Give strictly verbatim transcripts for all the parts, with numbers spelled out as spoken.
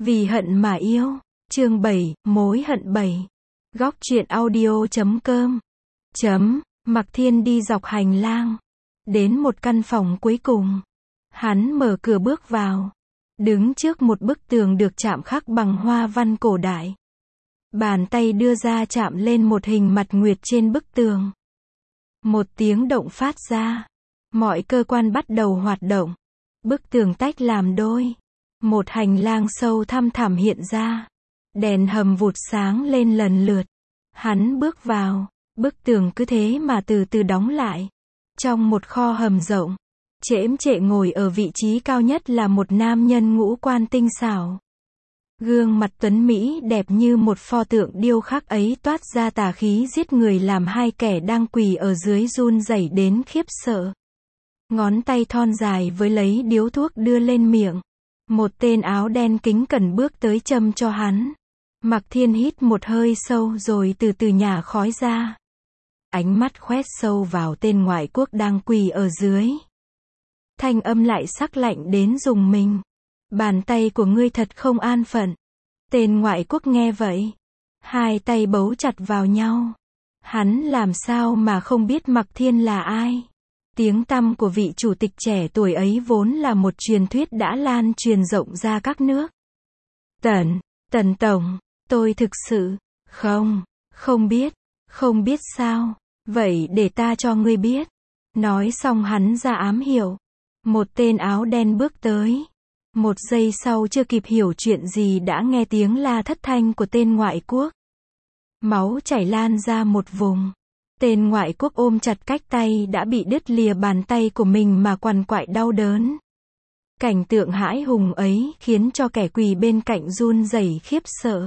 Vì hận mà yêu. Chương bảy, mối hận bảy. Góc truyện audio chấm com. Chấm, Mạc Thiên đi dọc hành lang. Đến một căn phòng cuối cùng. Hắn mở cửa bước vào. Đứng trước một bức tường được chạm khắc bằng hoa văn cổ đại. Bàn tay đưa ra chạm lên một hình mặt nguyệt trên bức tường. Một tiếng động phát ra. Mọi cơ quan bắt đầu hoạt động. Bức tường tách làm đôi. Một hành lang sâu thăm thẳm hiện ra. Đèn hầm vụt sáng lên lần lượt. Hắn bước vào. Bức tường cứ thế mà từ từ đóng lại. Trong một kho hầm rộng. Chễm chệ ngồi ở vị trí cao nhất là một nam nhân ngũ quan tinh xảo. Gương mặt tuấn Mỹ đẹp như một pho tượng điêu khắc ấy toát ra tà khí giết người làm hai kẻ đang quỳ ở dưới run rẩy đến khiếp sợ. Ngón tay thon dài với lấy điếu thuốc đưa lên miệng. Một tên áo đen kính cẩn bước tới châm cho hắn. Mạc Thiên hít một hơi sâu rồi từ từ nhả khói ra. Ánh mắt khoét sâu vào tên ngoại quốc đang quỳ ở dưới. Thanh âm lại sắc lạnh đến rùng mình. Bàn tay của ngươi thật không an phận. Tên ngoại quốc nghe vậy. Hai tay bấu chặt vào nhau. Hắn làm sao mà không biết Mạc Thiên là ai. Tiếng tăm của vị chủ tịch trẻ tuổi ấy vốn là một truyền thuyết đã lan truyền rộng ra các nước. Tần, Tần Tổng, tôi thực sự, không, không biết, không biết sao, vậy để ta cho ngươi biết. Nói xong hắn ra ám hiệu. Một tên áo đen bước tới. Một giây sau chưa kịp hiểu chuyện gì đã nghe tiếng la thất thanh của tên ngoại quốc. Máu chảy lan ra một vùng. Tên ngoại quốc ôm chặt cách tay đã bị đứt lìa bàn tay của mình mà quằn quại đau đớn. Cảnh tượng hãi hùng ấy khiến cho kẻ quỳ bên cạnh run rẩy khiếp sợ.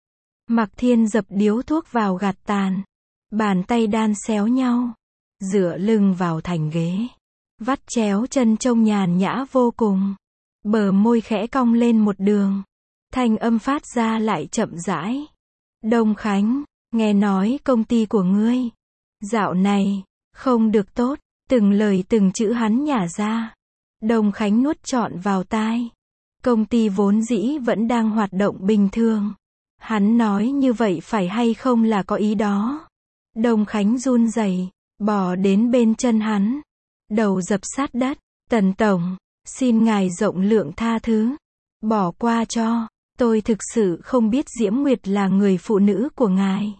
Mạc Thiên dập điếu thuốc vào gạt tàn. Bàn tay đan xéo nhau. Dựa lưng vào thành ghế. Vắt chéo chân trông nhàn nhã vô cùng. Bờ môi khẽ cong lên một đường. Thanh âm phát ra lại chậm rãi. Đông Khánh, nghe nói công ty của ngươi dạo này không được tốt. Từng lời từng chữ hắn nhả ra. Đông Khánh nuốt trọn vào tai. Công ty vốn dĩ vẫn đang hoạt động bình thường. Hắn nói như vậy phải hay không là có ý đó. Đông Khánh run rẩy, bò đến bên chân hắn. Đầu dập sát đất. Tần Tổng, xin ngài rộng lượng tha thứ. Bỏ qua cho. Tôi thực sự không biết Diễm Nguyệt là người phụ nữ của ngài.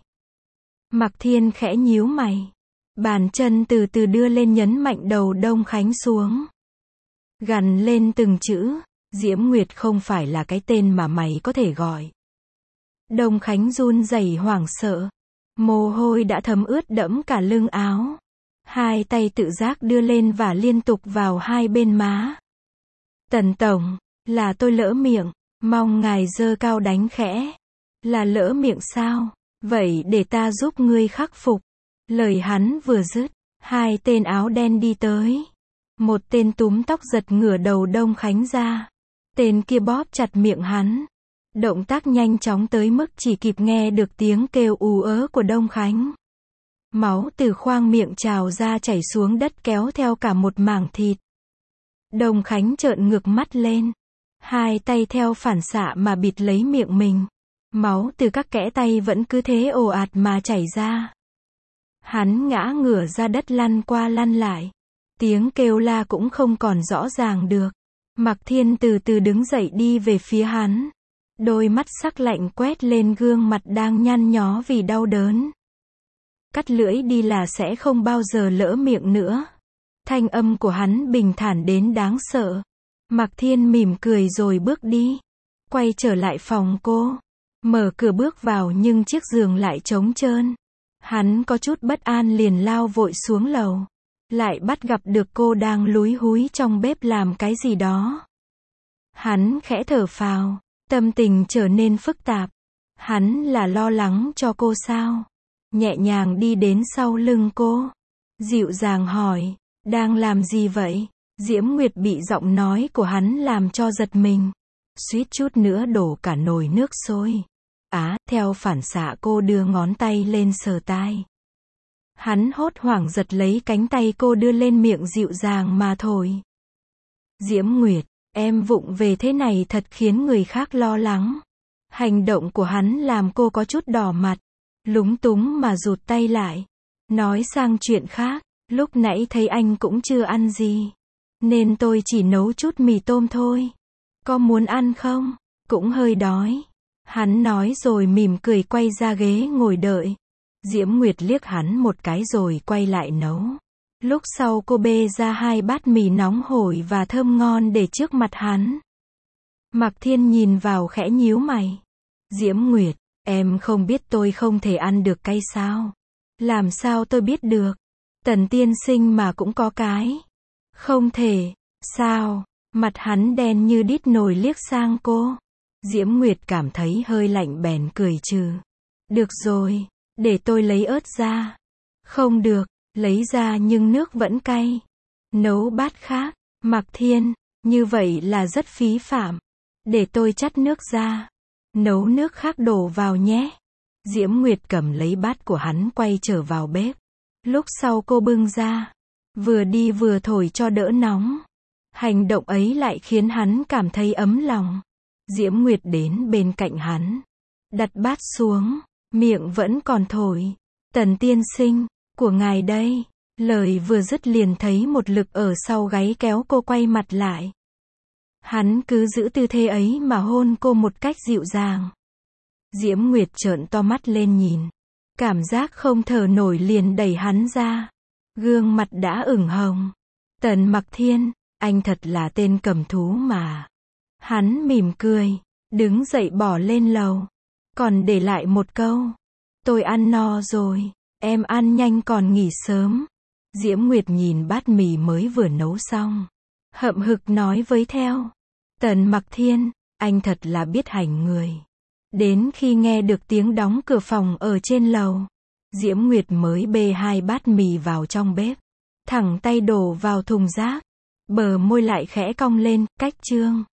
Mạc Thiên khẽ nhíu mày. Bàn chân từ từ đưa lên nhấn mạnh đầu Đông Khánh xuống. Gằn lên từng chữ. Diễm Nguyệt không phải là cái tên mà mày có thể gọi. Đông Khánh run rẩy hoảng sợ. Mồ hôi đã thấm ướt đẫm cả lưng áo. Hai tay tự giác đưa lên và liên tục vào hai bên má. Tần Tổng, là tôi lỡ miệng. Mong ngài giơ cao đánh khẽ. Là lỡ miệng sao? Vậy để ta giúp ngươi khắc phục. Lời hắn vừa dứt. Hai tên áo đen đi tới. Một tên túm tóc giật ngửa đầu Đông Khánh ra. Tên kia bóp chặt miệng hắn. Động tác nhanh chóng tới mức chỉ kịp nghe được tiếng kêu ù ớ của Đông Khánh. Máu từ khoang miệng trào ra chảy xuống đất kéo theo cả một mảng thịt. Đông Khánh trợn ngược mắt lên. Hai tay theo phản xạ mà bịt lấy miệng mình. Máu từ các kẽ tay vẫn cứ thế ồ ạt mà chảy ra. Hắn ngã ngửa ra đất lăn qua lăn lại. Tiếng kêu la cũng không còn rõ ràng được. Mạc Thiên từ từ đứng dậy đi về phía hắn. Đôi mắt sắc lạnh quét lên gương mặt đang nhăn nhó vì đau đớn. Cắt lưỡi đi là sẽ không bao giờ lỡ miệng nữa. Thanh âm của hắn bình thản đến đáng sợ. Mạc Thiên mỉm cười rồi bước đi. Quay trở lại phòng cô. Mở cửa bước vào nhưng chiếc giường lại trống trơn. Hắn có chút bất an liền lao vội xuống lầu. Lại bắt gặp được cô đang lúi húi trong bếp làm cái gì đó. Hắn khẽ thở phào. Tâm tình trở nên phức tạp. Hắn là lo lắng cho cô sao? Nhẹ nhàng đi đến sau lưng cô. Dịu dàng hỏi. Đang làm gì vậy? Diễm Nguyệt bị giọng nói của hắn làm cho giật mình. Suýt chút nữa đổ cả nồi nước sôi. Á, theo phản xạ cô đưa ngón tay lên sờ tai. Hắn hốt hoảng giật lấy cánh tay cô đưa lên miệng dịu dàng mà thổi. Diễm Nguyệt, Em vụng về thế này thật khiến người khác lo lắng. Hành động của hắn làm cô có chút đỏ mặt, lúng túng mà rụt tay lại. Nói sang chuyện khác, lúc nãy thấy anh cũng chưa ăn gì, nên tôi chỉ nấu chút mì tôm thôi. Có muốn ăn không? Cũng hơi đói. Hắn nói rồi mỉm cười quay ra ghế ngồi đợi. Diễm Nguyệt liếc hắn một cái rồi quay lại nấu. Lúc sau cô bê ra hai bát mì nóng hổi và thơm ngon để trước mặt hắn. Mạc Thiên nhìn vào khẽ nhíu mày. Diễm Nguyệt, em không biết tôi không thể ăn được cay sao? Làm sao tôi biết được? Tần tiên sinh mà cũng có cái. Không thể. Sao? Mặt hắn đen như đít nồi liếc sang cô. Diễm Nguyệt cảm thấy hơi lạnh bèn cười trừ. Được rồi, để tôi lấy ớt ra. Không được, lấy ra nhưng nước vẫn cay. Nấu bát khác. Mạc Thiên, như vậy là rất phí phạm. Để tôi chắt nước ra. Nấu nước khác đổ vào nhé. Diễm Nguyệt cầm lấy bát của hắn quay trở vào bếp. Lúc sau cô bưng ra. Vừa đi vừa thổi cho đỡ nóng. Hành động ấy lại khiến hắn cảm thấy ấm lòng. Diễm Nguyệt đến bên cạnh hắn. Đặt bát xuống. Miệng vẫn còn thổi. Tần tiên sinh, của ngài đây. Lời vừa dứt liền thấy một lực ở sau gáy kéo cô quay mặt lại. Hắn cứ giữ tư thế ấy mà hôn cô một cách dịu dàng. Diễm Nguyệt trợn to mắt lên nhìn. Cảm giác không thở nổi liền đẩy hắn ra. Gương mặt đã ửng hồng. Tần Mạc Thiên, anh thật là tên cầm thú mà. Hắn mỉm cười, đứng dậy bỏ lên lầu. Còn để lại một câu. Tôi ăn no rồi, em ăn nhanh còn nghỉ sớm. Diễm Nguyệt nhìn bát mì mới vừa nấu xong. Hậm hực nói với theo. Tần Mạc Thiên, anh thật là biết hành người. Đến khi nghe được tiếng đóng cửa phòng ở trên lầu, Diễm Nguyệt mới bê hai bát mì vào trong bếp. Thẳng tay đổ vào thùng rác. Bờ môi lại khẽ cong lên, cách chương.